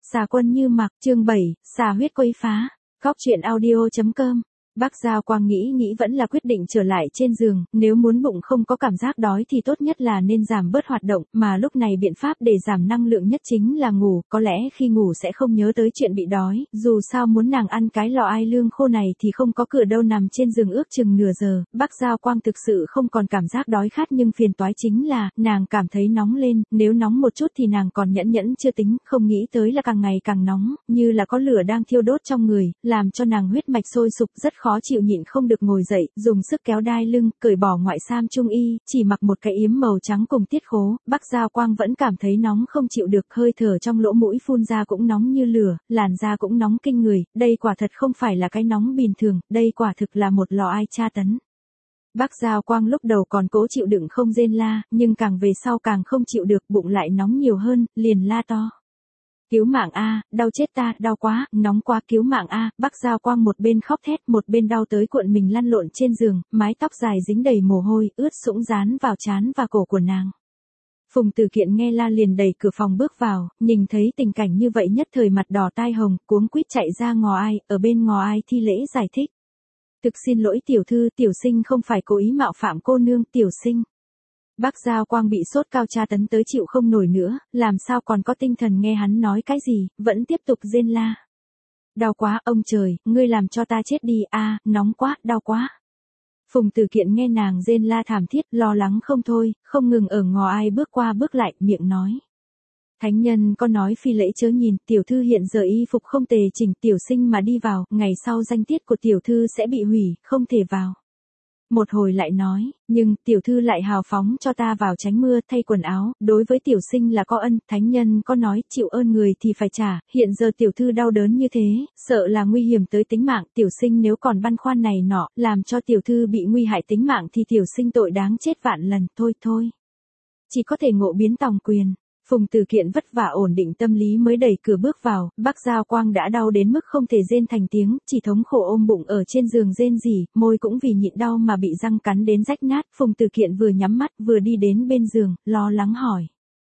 Xà quân như mặc, chương 7, xà huyết quấy phá. Góc truyện audio.com. Bác Giao Quang nghĩ vẫn là quyết định trở lại trên giường, nếu muốn bụng không có cảm giác đói thì tốt nhất là nên giảm bớt hoạt động, mà lúc này biện pháp để giảm năng lượng nhất chính là ngủ, có lẽ khi ngủ sẽ không nhớ tới chuyện bị đói, dù sao muốn nàng ăn cái lò ai lương khô này thì không có cửa đâu. Nằm trên giường ước chừng nửa giờ, Bác Giao Quang thực sự không còn cảm giác đói khát, nhưng phiền toái chính là, nàng cảm thấy nóng lên, nếu nóng một chút thì nàng còn nhẫn chưa tính, không nghĩ tới là càng ngày càng nóng, như là có lửa đang thiêu đốt trong người, làm cho nàng huyết mạch sôi sục, rất khó chịu, nhịn không được ngồi dậy, dùng sức kéo đai lưng, cởi bỏ ngoại sam trung y, chỉ mặc một cái yếm màu trắng cùng tiết khố. Bác Giao Quang vẫn cảm thấy nóng không chịu được, hơi thở trong lỗ mũi phun ra cũng nóng như lửa, làn da cũng nóng kinh người, đây quả thật không phải là cái nóng bình thường, đây quả thực là một lò ai tra tấn. Bác Giao Quang lúc đầu còn cố chịu đựng không rên la, nhưng càng về sau càng không chịu được, bụng lại nóng nhiều hơn, liền la to. Cứu mạng a, đau chết ta, đau quá, nóng quá, cứu mạng a. Bác Giao Quang một bên khóc thét, một bên đau tới cuộn mình lăn lộn trên giường, mái tóc dài dính đầy mồ hôi, ướt sũng dán vào trán và cổ của nàng. Phùng Tử Kiện nghe la liền đẩy cửa phòng bước vào, nhìn thấy tình cảnh như vậy nhất thời mặt đỏ tai hồng, cuống quýt chạy ra ngò ai, ở bên ngò ai thi lễ giải thích. Thực xin lỗi tiểu thư, tiểu sinh không phải cố ý mạo phạm cô nương, tiểu sinh. Bác Giao Quang bị sốt cao tra tấn tới chịu không nổi nữa, làm sao còn có tinh thần nghe hắn nói cái gì, vẫn tiếp tục rên la. Đau quá, ông trời, ngươi làm cho ta chết đi, a, nóng quá, đau quá. Phùng Tử Kiện nghe nàng rên la thảm thiết, lo lắng không thôi, không ngừng ở ngò ai bước qua bước lại, miệng nói. Thánh nhân có nói phi lễ chớ nhìn, tiểu thư hiện giờ y phục không tề chỉnh, tiểu sinh mà đi vào, ngày sau danh tiết của tiểu thư sẽ bị hủy, không thể vào. Một hồi lại nói, nhưng tiểu thư lại hào phóng cho ta vào tránh mưa, thay quần áo, đối với tiểu sinh là có ân, thánh nhân có nói chịu ơn người thì phải trả, hiện giờ tiểu thư đau đớn như thế, sợ là nguy hiểm tới tính mạng, tiểu sinh nếu còn băn khoăn này nọ, làm cho tiểu thư bị nguy hại tính mạng thì tiểu sinh tội đáng chết vạn lần, thôi. Chỉ có thể ngộ biến tòng quyền. Phùng Tử Kiện vất vả ổn định tâm lý mới đẩy cửa bước vào, Bác Giao Quang đã đau đến mức không thể rên thành tiếng, chỉ thống khổ ôm bụng ở trên giường rên rỉ, môi cũng vì nhịn đau mà bị răng cắn đến rách nát. Phùng Tử Kiện vừa nhắm mắt vừa đi đến bên giường, lo lắng hỏi.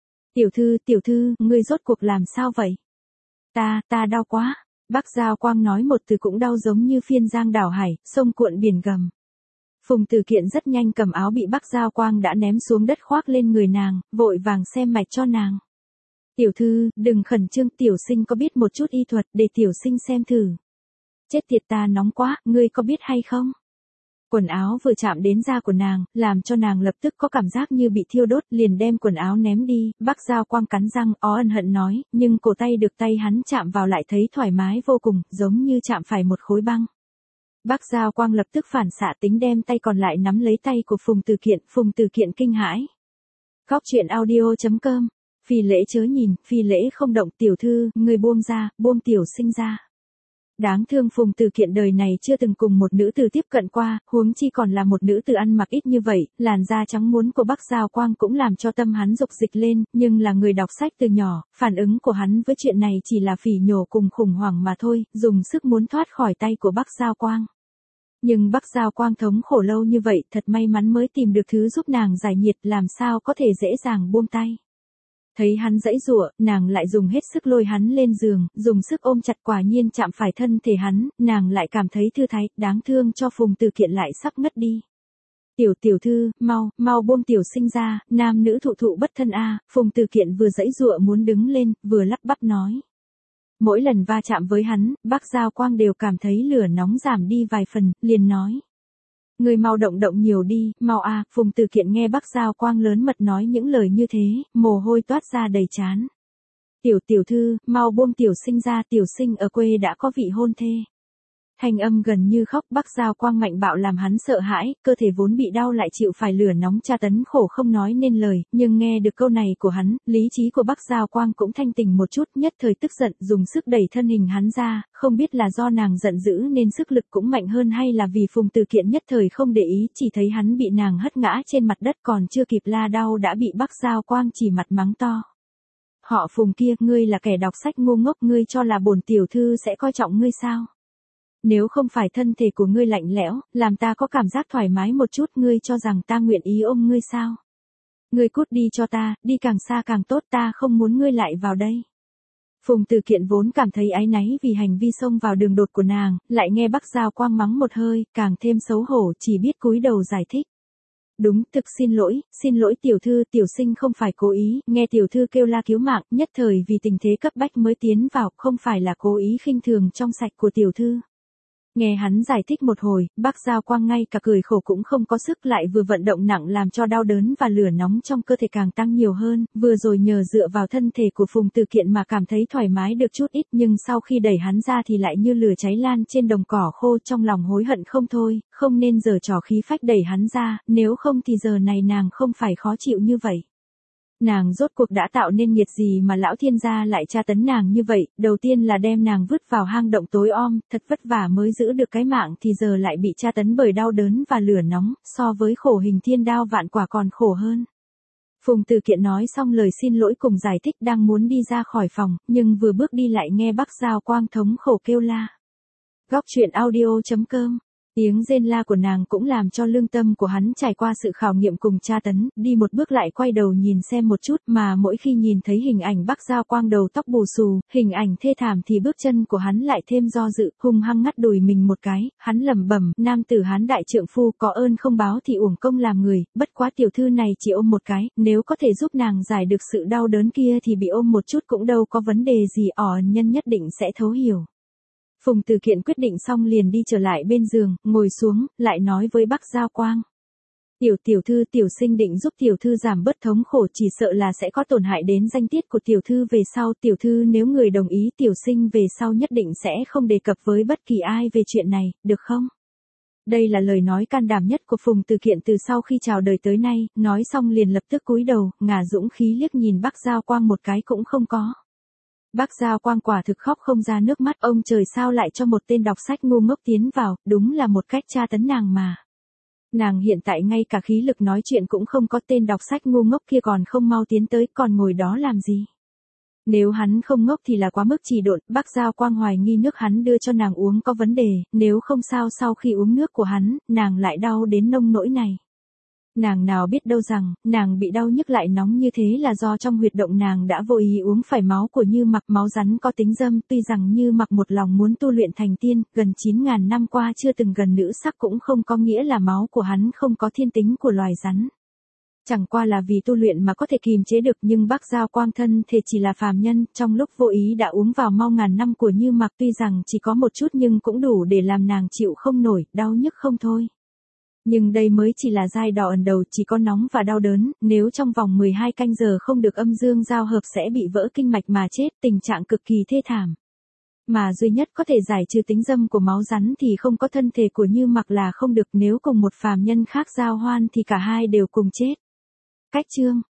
Tiểu thư, ngươi rốt cuộc làm sao vậy? Ta đau quá. Bác Giao Quang nói một từ cũng đau giống như phiên giang đảo hải, sông cuộn biển gầm. Phùng Tử Kiện rất nhanh cầm áo bị Bác Giao Quang đã ném xuống đất khoác lên người nàng, vội vàng xem mạch cho nàng. Tiểu thư, đừng khẩn trương, tiểu sinh có biết một chút y thuật, để tiểu sinh xem thử. Chết tiệt, ta nóng quá, ngươi có biết hay không? Quần áo vừa chạm đến da của nàng, làm cho nàng lập tức có cảm giác như bị thiêu đốt, liền đem quần áo ném đi. Bác Giao Quang cắn răng, ân hận nói, nhưng cổ tay được tay hắn chạm vào lại thấy thoải mái vô cùng, giống như chạm phải một khối băng. Bác Giao Quang lập tức phản xạ tính đem tay còn lại nắm lấy tay của Phùng Tử Kiện kinh hãi. Góc truyện audio.com. Phi lễ chớ nhìn, phi lễ không động, tiểu thư, người buông ra, buông tiểu sinh ra. Đáng thương Phùng Tử Kiện đời này chưa từng cùng một nữ tử tiếp cận qua, huống chi còn là một nữ tử ăn mặc ít như vậy, làn da trắng muốt của Bác Giao Quang cũng làm cho tâm hắn dục dịch lên, nhưng là người đọc sách từ nhỏ, phản ứng của hắn với chuyện này chỉ là phỉ nhổ cùng khủng hoảng mà thôi, dùng sức muốn thoát khỏi tay của Bác Giao Quang. Nhưng Bác Giao Quang thống khổ lâu như vậy, thật may mắn mới tìm được thứ giúp nàng giải nhiệt, làm sao có thể dễ dàng buông tay. Thấy hắn giãy giụa, nàng lại dùng hết sức lôi hắn lên giường, dùng sức ôm chặt, quả nhiên chạm phải thân thể hắn, nàng lại cảm thấy thư thái, đáng thương cho Phùng Tử Kiện lại sắp ngất đi. Tiểu thư, mau buông tiểu sinh ra, nam nữ thụ bất thân a. Phùng Tử Kiện vừa giãy giụa muốn đứng lên, vừa lắp bắp nói. Mỗi lần va chạm với hắn, Bác Giao Quang đều cảm thấy lửa nóng giảm đi vài phần, liền nói. Người mau động nhiều đi, mau a. Phùng Tử Kiện nghe Bác Giao Quang lớn mật nói những lời như thế, mồ hôi toát ra đầy trán. Tiểu thư, mau buông tiểu sinh ra, tiểu sinh ở quê đã có vị hôn thê. Thanh âm gần như khóc, Bác Giao Quang mạnh bạo làm hắn sợ hãi, cơ thể vốn bị đau lại chịu phải lửa nóng tra tấn khổ không nói nên lời, nhưng nghe được câu này của hắn, lý trí của Bác Giao Quang cũng thanh tỉnh một chút, nhất thời tức giận, dùng sức đẩy thân hình hắn ra, không biết là do nàng giận dữ nên sức lực cũng mạnh hơn hay là vì Phùng Tử Kiện nhất thời không để ý, chỉ thấy hắn bị nàng hất ngã trên mặt đất, còn chưa kịp la đau đã bị Bác Giao Quang chỉ mặt mắng to. Họ Phùng kia, ngươi là kẻ đọc sách ngu ngốc, ngươi cho là bổn tiểu thư sẽ coi trọng ngươi sao? Nếu không phải thân thể của ngươi lạnh lẽo, làm ta có cảm giác thoải mái một chút, ngươi cho rằng ta nguyện ý ôm ngươi sao? Ngươi cút đi cho ta, đi càng xa càng tốt, ta không muốn ngươi lại vào đây. Phùng Từ Kiện vốn cảm thấy áy náy vì hành vi xông vào đường đột của nàng, lại nghe Bắc Giao Quang mắng một hơi, càng thêm xấu hổ, chỉ biết cúi đầu giải thích. Đúng, thực xin lỗi tiểu thư, tiểu sinh không phải cố ý, nghe tiểu thư kêu la cứu mạng, nhất thời vì tình thế cấp bách mới tiến vào, không phải là cố ý khinh thường trong sạch của tiểu thư. Nghe hắn giải thích một hồi, Bắc Giao Quang ngay cả cười khổ cũng không có sức, lại vừa vận động nặng làm cho đau đớn và lửa nóng trong cơ thể càng tăng nhiều hơn, vừa rồi nhờ dựa vào thân thể của Phùng Từ Kiện mà cảm thấy thoải mái được chút ít, nhưng sau khi đẩy hắn ra thì lại như lửa cháy lan trên đồng cỏ khô, trong lòng hối hận không thôi, không nên giở trò khí phách đẩy hắn ra, nếu không thì giờ này nàng không phải khó chịu như vậy. Nàng rốt cuộc đã tạo nên nghiệt gì mà lão thiên gia lại tra tấn nàng như vậy, đầu tiên là đem nàng vứt vào hang động tối om, thật vất vả mới giữ được cái mạng thì giờ lại bị tra tấn bởi đau đớn và lửa nóng, so với khổ hình thiên đao vạn quả còn khổ hơn. Phùng Từ Kiện nói xong lời xin lỗi cùng giải thích đang muốn đi ra khỏi phòng, nhưng vừa bước đi lại nghe Bắc Giao Quang thống khổ kêu la. Góc truyện audio.com. Tiếng rên la của nàng cũng làm cho lương tâm của hắn trải qua sự khảo nghiệm cùng tra tấn, đi một bước lại quay đầu nhìn xem một chút, mà mỗi khi nhìn thấy hình ảnh Bắc Giao Quang đầu tóc bù xù, hình ảnh thê thảm thì bước chân của hắn lại thêm do dự, hung hăng ngắt đùi mình một cái, hắn lẩm bẩm, nam tử Hán đại trượng phu có ơn không báo thì uổng công làm người, bất quá tiểu thư này chỉ ôm một cái, nếu có thể giúp nàng giải được sự đau đớn kia thì bị ôm một chút cũng đâu có vấn đề gì, nhân nhất định sẽ thấu hiểu. Phùng Từ Kiện quyết định xong liền đi trở lại bên giường, ngồi xuống, lại nói với Bắc Giao Quang. Tiểu thư, tiểu sinh định giúp tiểu thư giảm bớt thống khổ, chỉ sợ là sẽ có tổn hại đến danh tiết của tiểu thư về sau, tiểu thư nếu người đồng ý tiểu sinh về sau nhất định sẽ không đề cập với bất kỳ ai về chuyện này, được không? Đây là lời nói can đảm nhất của Phùng Từ Kiện từ sau khi chào đời tới nay, nói xong liền lập tức cúi đầu, ngả dũng khí liếc nhìn Bắc Giao Quang một cái cũng không có. Bắc Giao Quang quả thực khóc không ra nước mắt, ông trời sao lại cho một tên đọc sách ngu ngốc tiến vào, đúng là một cách tra tấn nàng mà. Nàng hiện tại ngay cả khí lực nói chuyện cũng không có, tên đọc sách ngu ngốc kia còn không mau tiến tới, còn ngồi đó làm gì. Nếu hắn không ngốc thì là quá mức trì độn, Bắc Giao Quang hoài nghi nước hắn đưa cho nàng uống có vấn đề, nếu không sao sau khi uống nước của hắn, nàng lại đau đến nông nỗi này. Nàng nào biết đâu rằng, nàng bị đau nhức lại nóng như thế là do trong huyệt động nàng đã vô ý uống phải máu của Như Mặc, máu rắn có tính dâm, tuy rằng Như Mặc một lòng muốn tu luyện thành tiên, gần 9.000 năm qua chưa từng gần nữ sắc cũng không có nghĩa là máu của hắn không có thiên tính của loài rắn. Chẳng qua là vì tu luyện mà có thể kìm chế được, nhưng Bắc Giao Quang thân thể chỉ là phàm nhân, trong lúc vô ý đã uống vào mau ngàn năm của Như Mặc, tuy rằng chỉ có một chút nhưng cũng đủ để làm nàng chịu không nổi, đau nhức không thôi. Nhưng đây mới chỉ là giai đoạn đầu, chỉ có nóng và đau đớn, nếu trong vòng 12 canh giờ không được âm dương giao hợp sẽ bị vỡ kinh mạch mà chết, tình trạng cực kỳ thê thảm. Mà duy nhất có thể giải trừ tính dâm của máu rắn thì không có thân thể của Như Mặc là không được, nếu cùng một phàm nhân khác giao hoan thì cả hai đều cùng chết. Cách chương